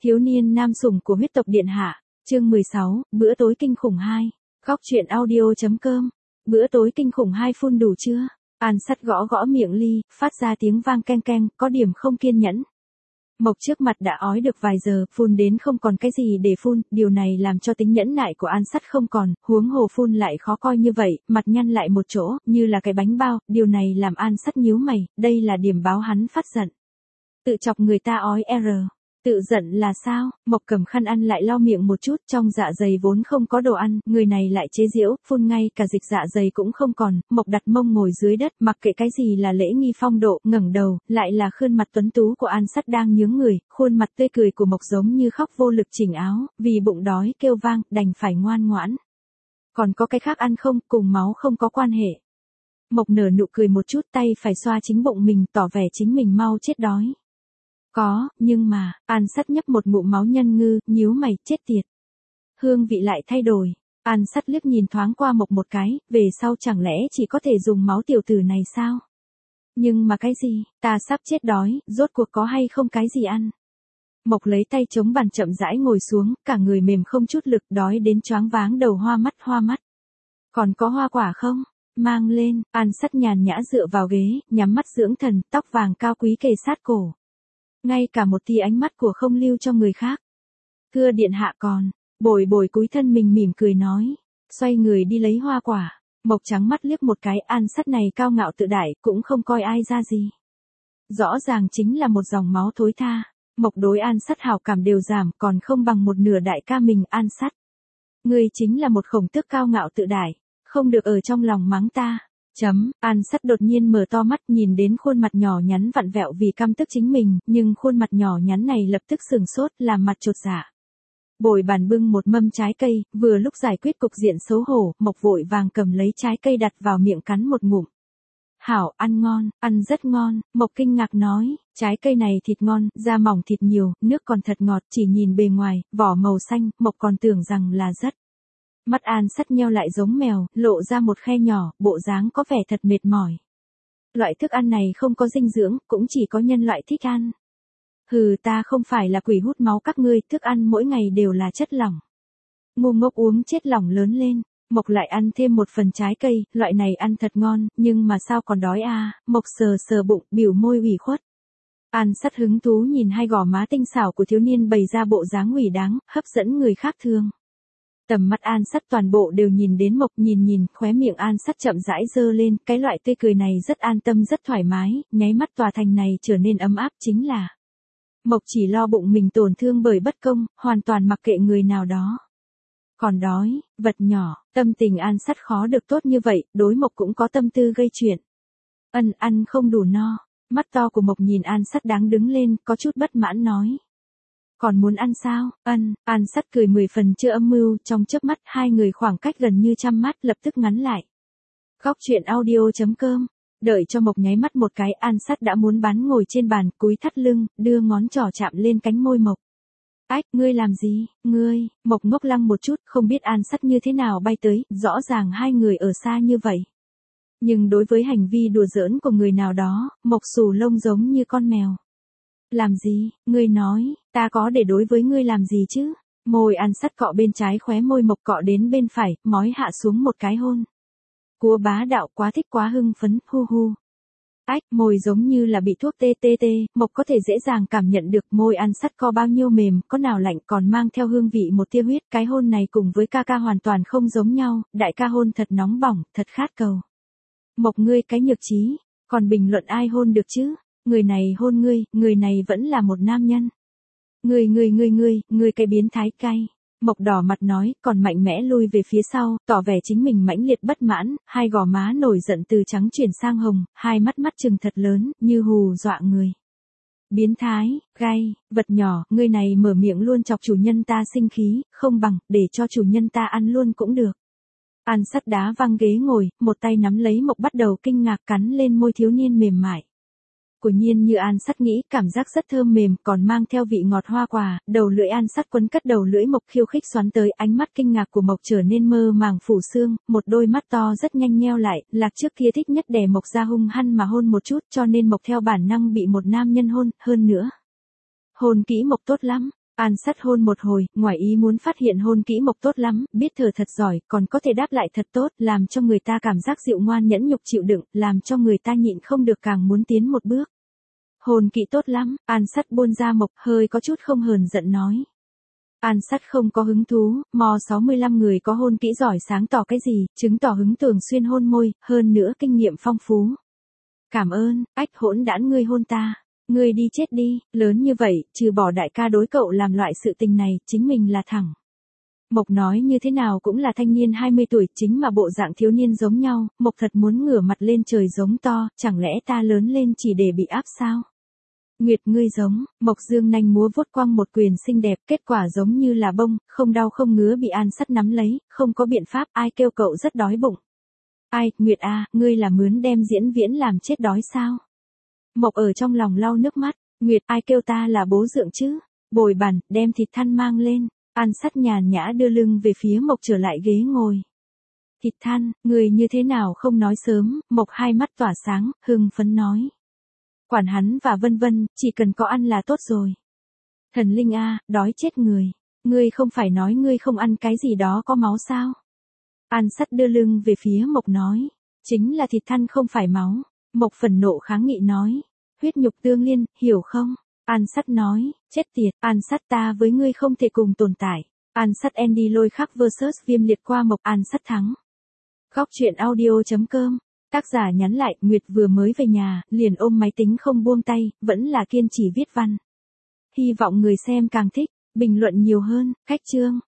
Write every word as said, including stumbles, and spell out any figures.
Thiếu niên nam sủng của huyết tộc điện hạ, chương mười sáu, bữa tối kinh khủng hai. Góc truyện audio.com. Bữa tối kinh khủng hai phun đủ chưa? An sắt gõ gõ miệng ly, phát ra tiếng vang keng keng, có điểm không kiên nhẫn. Mộc trước mặt đã ói được vài giờ, phun đến không còn cái gì để phun, điều này làm cho tính nhẫn nại của An sắt không còn, huống hồ phun lại khó coi như vậy, mặt nhăn lại một chỗ, như là cái bánh bao, điều này làm An sắt nhíu mày, đây là điểm báo hắn phát giận. Tự chọc người ta ói R. Tự giận là sao? Mộc cầm khăn ăn lại lau miệng một chút, trong dạ dày vốn không có đồ ăn, người này lại chế giễu, phun ngay cả dịch dạ dày cũng không còn. Mộc đặt mông ngồi dưới đất, mặc kệ cái gì là lễ nghi phong độ, ngẩng đầu, lại là khuôn mặt tuấn tú của An sắt đang nhướng người, khuôn mặt tươi cười của Mộc giống như khóc vô lực chỉnh áo, vì bụng đói kêu vang, đành phải ngoan ngoãn. Còn có cái khác ăn không, cùng máu không có quan hệ. Mộc nở nụ cười một chút, tay phải xoa chính bụng mình, tỏ vẻ chính mình mau chết đói. Có, nhưng mà, An sắt nhấp một ngụm máu nhân ngư, nhíu mày, chết tiệt. Hương vị lại thay đổi. An sắt liếc nhìn thoáng qua Mộc một cái, về sau chẳng lẽ chỉ có thể dùng máu tiểu tử này sao? Nhưng mà cái gì, ta sắp chết đói, rốt cuộc có hay không cái gì ăn? Mộc lấy tay chống bàn chậm rãi ngồi xuống, cả người mềm không chút lực, đói đến choáng váng đầu hoa mắt hoa mắt. Còn có hoa quả không? Mang lên. An sắt nhàn nhã dựa vào ghế, nhắm mắt dưỡng thần, tóc vàng cao quý kề sát cổ. Ngay cả một tia ánh mắt của không lưu cho người khác. Thưa điện hạ còn, bồi bồi cúi thân mình mỉm cười nói, xoay người đi lấy hoa quả. Mộc trắng mắt liếc một cái, An sắt này cao ngạo tự đại, cũng không coi ai ra gì. Rõ ràng chính là một dòng máu thối tha. Mộc đối An sắt hảo cảm đều giảm, còn không bằng một nửa đại ca mình. An sắt, ngươi chính là một khổng tước cao ngạo tự đại, không được ở trong lòng mắng ta. Chấm, An sắt đột nhiên mở to mắt, nhìn đến khuôn mặt nhỏ nhắn vặn vẹo vì căm tức chính mình, nhưng khuôn mặt nhỏ nhắn này lập tức sừng sốt, làm mặt chột dạ. Bồi bàn bưng một mâm trái cây, vừa lúc giải quyết cục diện xấu hổ, Mộc vội vàng cầm lấy trái cây đặt vào miệng cắn một ngụm. Hảo, ăn ngon, ăn rất ngon. Mộc kinh ngạc nói, trái cây này thịt ngon, da mỏng thịt nhiều, nước còn thật ngọt, chỉ nhìn bề ngoài, vỏ màu xanh, Mộc còn tưởng rằng là rất. Mắt An sắt nheo lại giống mèo, lộ ra một khe nhỏ, bộ dáng có vẻ thật mệt mỏi. Loại thức ăn này không có dinh dưỡng, cũng chỉ có nhân loại thích ăn. Hừ, ta không phải là quỷ hút máu các ngươi, thức ăn mỗi ngày đều là chất lỏng. Ngu ngốc uống chết lỏng lớn lên. Mộc lại ăn thêm một phần trái cây, loại này ăn thật ngon, nhưng mà sao còn đói à? Mộc sờ sờ bụng, biểu môi ủy khuất. An sắt hứng thú nhìn hai gò má tinh xảo của thiếu niên bày ra bộ dáng ủy đáng, hấp dẫn người khác thương. Tầm mắt An sắt toàn bộ đều nhìn đến Mộc, nhìn nhìn, khóe miệng An sắt chậm rãi dơ lên, cái loại tươi cười này rất an tâm rất thoải mái, nháy mắt tòa thành này trở nên ấm áp chính là. Mộc chỉ lo bụng mình tổn thương bởi bất công, hoàn toàn mặc kệ người nào đó. Còn đói, vật nhỏ, tâm tình An sắt khó được tốt như vậy, đối Mộc cũng có tâm tư gây chuyện. Ân, ăn không đủ no. Mắt to của Mộc nhìn An sắt đáng đứng lên, có chút bất mãn nói. Còn muốn ăn sao? Ân, An sắt cười mười phần chưa âm mưu, trong chớp mắt hai người khoảng cách gần như trăm mét lập tức ngắn lại. Góc truyện audio.com. Đợi cho Mộc nháy mắt một cái, An sắt đã muốn bắn ngồi trên bàn, cúi thắt lưng, đưa ngón trỏ chạm lên cánh môi Mộc. Ách, ngươi làm gì? Ngươi, Mộc ngốc lăng một chút, không biết An sắt như thế nào bay tới, rõ ràng hai người ở xa như vậy. Nhưng đối với hành vi đùa giỡn của người nào đó, Mộc xù lông giống như con mèo. Làm gì? Ngươi nói, ta có để đối với ngươi làm gì chứ? Môi An sắt cọ bên trái khóe môi Mộc cọ đến bên phải, mói hạ xuống một cái hôn. Cua bá đạo, quá thích quá hưng phấn, hu hu. Ách, môi giống như là bị thuốc tê tê tê, Mộc có thể dễ dàng cảm nhận được môi An sắt có bao nhiêu mềm, có nào lạnh còn mang theo hương vị một tia huyết, cái hôn này cùng với ca ca hoàn toàn không giống nhau, đại ca hôn thật nóng bỏng, thật khát cầu. Mộc ngươi cái nhược trí, còn bình luận ai hôn được chứ? Người này hôn ngươi, người này vẫn là một nam nhân. Ngươi ngươi ngươi ngươi, ngươi cái biến thái cay. Mộc đỏ mặt nói, còn mạnh mẽ lui về phía sau, tỏ vẻ chính mình mãnh liệt bất mãn, hai gò má nổi giận từ trắng chuyển sang hồng, hai mắt mắt trừng thật lớn, như hù dọa người. Biến thái, gay, vật nhỏ, ngươi này mở miệng luôn chọc chủ nhân ta sinh khí, không bằng, để cho chủ nhân ta ăn luôn cũng được. An sắt đá văng ghế ngồi, một tay nắm lấy Mộc bắt đầu kinh ngạc cắn lên môi thiếu niên mềm mại. Quả nhiên như An sắt nghĩ, cảm giác rất thơm mềm, còn mang theo vị ngọt hoa quả, đầu lưỡi An sắt quấn cất đầu lưỡi Mộc khiêu khích xoắn tới, ánh mắt kinh ngạc của Mộc trở nên mơ màng phủ xương, một đôi mắt to rất nhanh nheo lại, Lạc trước kia thích nhất đè Mộc ra hung hăng mà hôn một chút, cho nên Mộc theo bản năng bị một nam nhân hôn, hơn nữa. Hôn kỹ Mộc tốt lắm, An Sắt hôn một hồi, ngoài ý muốn phát hiện hôn kỹ Mộc tốt lắm, biết thở thật giỏi, còn có thể đáp lại thật tốt, làm cho người ta cảm giác dịu ngoan nhẫn nhục chịu đựng, làm cho người ta nhịn không được càng muốn tiến một bước. Hôn kỹ tốt lắm, An Sắt buôn ra Mộc, hơi có chút không hờn giận nói. An Sắt không có hứng thú, mò sáu mươi lăm người có hôn kỹ giỏi sáng tỏ cái gì, chứng tỏ hứng thường xuyên hôn môi, hơn nữa kinh nghiệm phong phú. Cảm ơn, ách hỗn đản ngươi hôn ta. Ngươi đi chết đi, lớn như vậy, trừ bỏ đại ca đối cậu làm loại sự tình này, chính mình là thẳng. Mộc nói như thế nào cũng là thanh niên hai mươi tuổi, chính mà bộ dạng thiếu niên giống nhau, Mộc thật muốn ngửa mặt lên trời giống to, chẳng lẽ ta lớn lên chỉ để bị áp sao? Nguyệt ngươi giống, Mộc dương nanh múa vuốt quăng một quyền xinh đẹp, kết quả giống như là bông, không đau không ngứa bị An Sắt nắm lấy, không có biện pháp, ai kêu cậu rất đói bụng. Ai, Nguyệt a, ngươi là mướn đem Diễn Viễn làm chết đói sao? Mộc ở trong lòng lau nước mắt, Nguyệt ai kêu ta là bố dượng chứ? Bồi bàn, đem thịt than mang lên. An Sắt nhàn nhã đưa lưng về phía Mộc trở lại ghế ngồi. Thịt than, người như thế nào không nói sớm, Mộc hai mắt tỏa sáng, hưng phấn nói. Quản hắn và vân vân, chỉ cần có ăn là tốt rồi. Thần linh a, đói chết người. Ngươi không phải nói ngươi không ăn cái gì đó có máu sao? An Sắt đưa lưng về phía Mộc nói. Chính là thịt than không phải máu. Mộc phẫn nộ kháng nghị nói. Huyết nhục tương liên, hiểu không? An Sắt nói. Chết tiệt, An Sắt ta với ngươi không thể cùng tồn tại. An Sắt Andy lôi khắc versus viêm liệt qua Mộc An Sắt thắng. Góc truyện audio chấm com. Tác giả nhắn lại, Nguyệt vừa mới về nhà, liền ôm máy tính không buông tay, vẫn là kiên trì viết văn. Hy vọng người xem càng thích, bình luận nhiều hơn, cách chương.